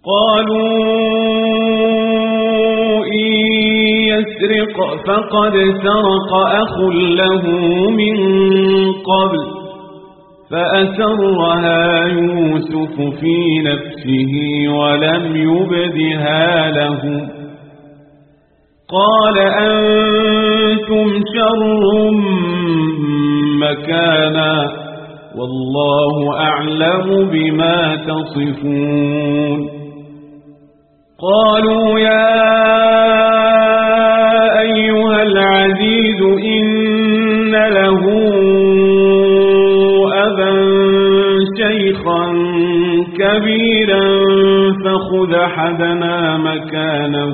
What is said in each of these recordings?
قالوا إن يسرق فقد سرق أخ له من قبل فأسرها يوسف في نفسه ولم يبدها له قال أنتم شر مكانا والله أعلم بما تصفون قالوا يا أيها العزيز إن له أبا شيخا كبيرا فخذ أحدنا مكانه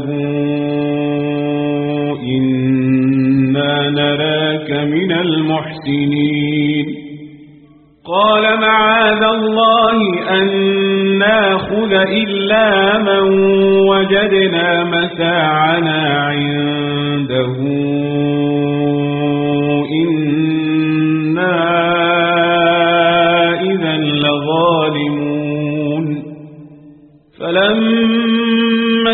إنا نراك من المحسنين قال معاذ الله أن ناخذ إلا من وجدنا متاعنا عنده إنا إذا لظالمون فلما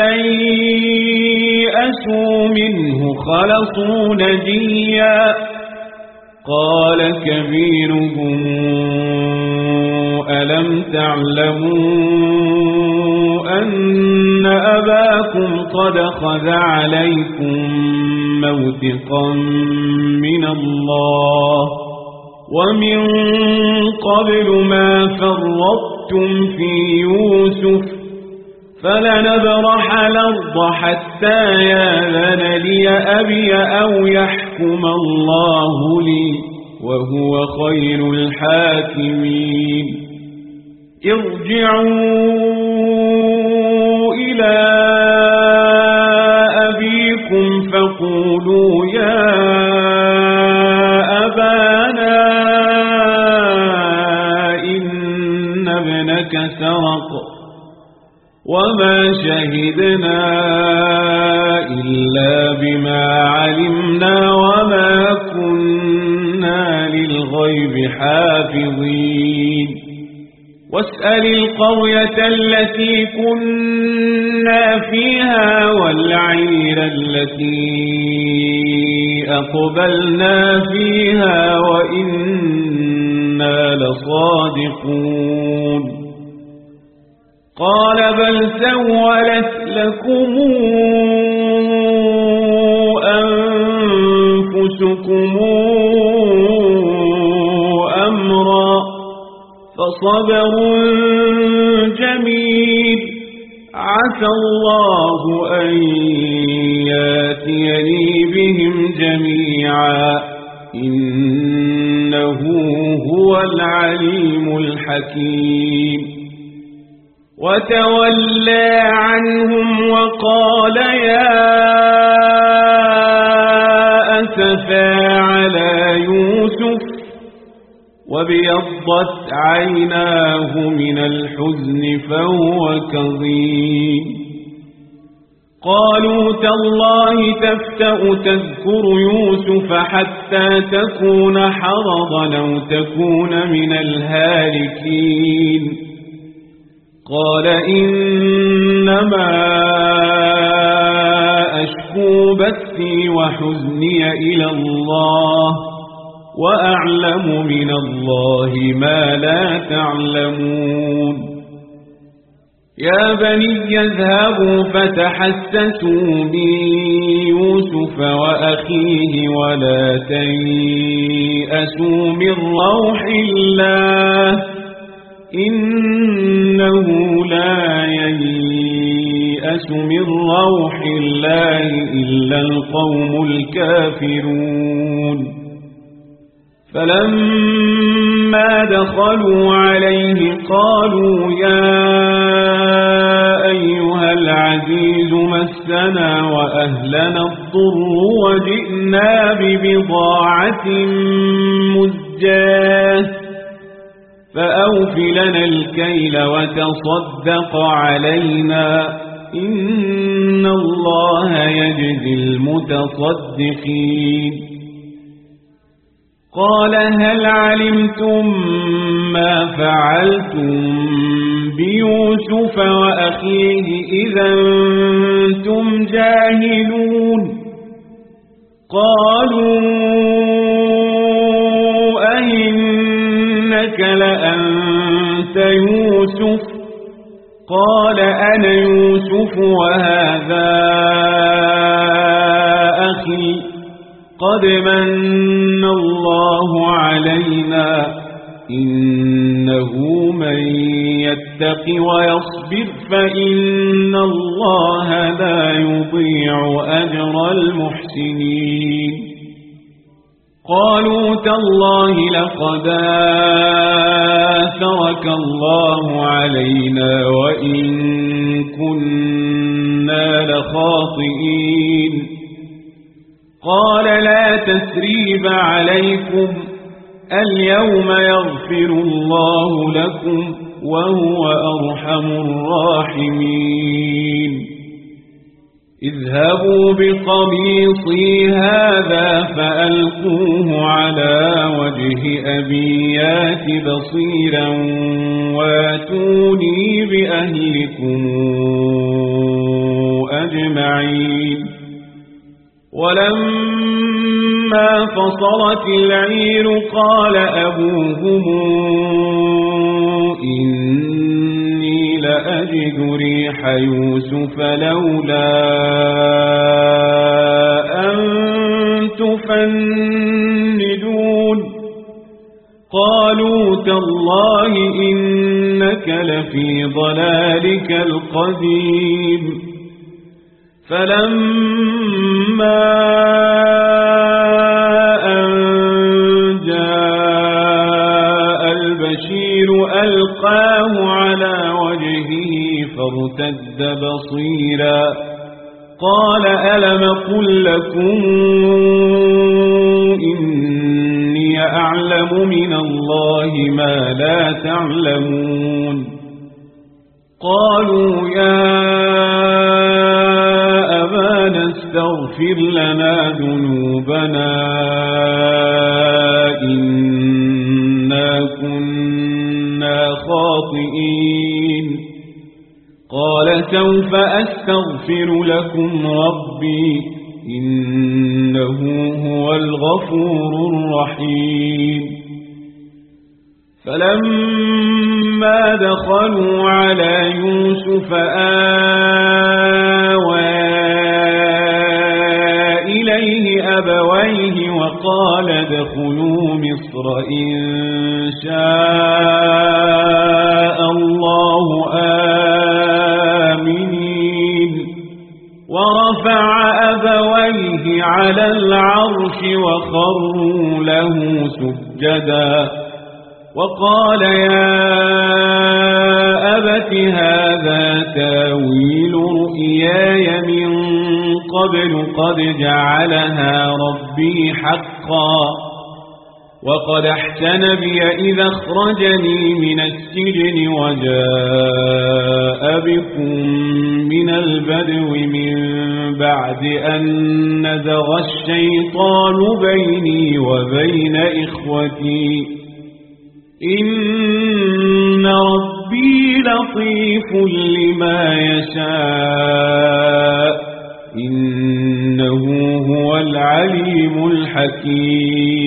استيئسوا منه خلصوا نجيا قال كبيرهم ألم تعلموا أن أباكم قد خذ عليكم موثقا من الله ومن قبل ما فرطتم في يوسف فلنبرح الأرض حتى يأذن لي أبي أو يحكم الله لي وهو خير الحاكمين ارجعوا إلى أبيكم فقولوا يا أبانا إن ابنك سرق وما شهدنا إلا بما علمنا وما كنا للغيب حافظين واسأل القرية التي كنا فيها والعير التي أقبلنا فيها وإنا لصادقون قال بل سولت لكم أنفسكم أمرا فصبر جميل عسى الله أن ياتيني بهم جميعا إنه هو العليم الحكيم وتولى عنهم وقال يا أسفا على يوسف وابيضت عيناه من الحزن فهو كظيم قالوا تالله تفتأ تذكر يوسف حتى تكون حرضا أو تكون من الهالكين قال إنما أشكو بثي وحزني إلى الله وأعلم من الله ما لا تعلمون يا بني اذهبوا فتحسسوا من يوسف وأخيه ولا تيأسوا من روح الله إنه لا ييأس من روح الله إلا القوم الكافرون فلما دخلوا عليه قالوا يا أيها العزيز مسنا وأهلنا الضر وجئنا ببضاعة مزجاة فأوف لنا الكيل وتصدق علينا إن الله يجزي المتصدقين قال هل علمتم ما فعلتم بيوسف وأخيه إذا أنتم جاهلون قالوا أئنك لأنت يوسف قال أنا يوسف وهذا أخي قد من الله علينا إنه من يتق ويصبر فإن الله لا يضيع أجر المحسنين قالوا تالله لقد آثرك الله علينا وإن كنا لخاطئين قال لا تثريب عليكم اليوم يغفر الله لكم وهو أرحم الراحمين اذهبوا بقميصي هذا فألقوه على وجه أبي يات بصيرا واتوني بأهلكم أجمعين ولما فصلت العير قال أبوهم إني لأجد ريح يوسف لولا أن تفندون قالوا تالله إنك لفي ضلالك القديم فلما أن جاء البشير ألقاه على وجهه فارتد بصيرا قال ألم قل لكم إني أعلم من الله ما لا تعلمون قالوا يا استغفر لنا ذنوبنا إنا كنا خاطئين قال سوف أستغفر لكم ربي إنه هو الغفور الرحيم فلما دخلوا على يوسف آوى إليه أبويه وقال ادخلوا مصر إن شاء الله آمنين ورفع أبويه على العرش وخروا له سجدا وقال يا أبت هذا تاويل رؤياي من قبل قد جعلها ربي حقا وقد أحسن بي إذا أخرجني من السجن وجاء بكم من البدو من بعد أن نزغ الشيطان بيني وبين إخوتي إن ربي لطيف لما يشاء إنه هو العليم الحكيم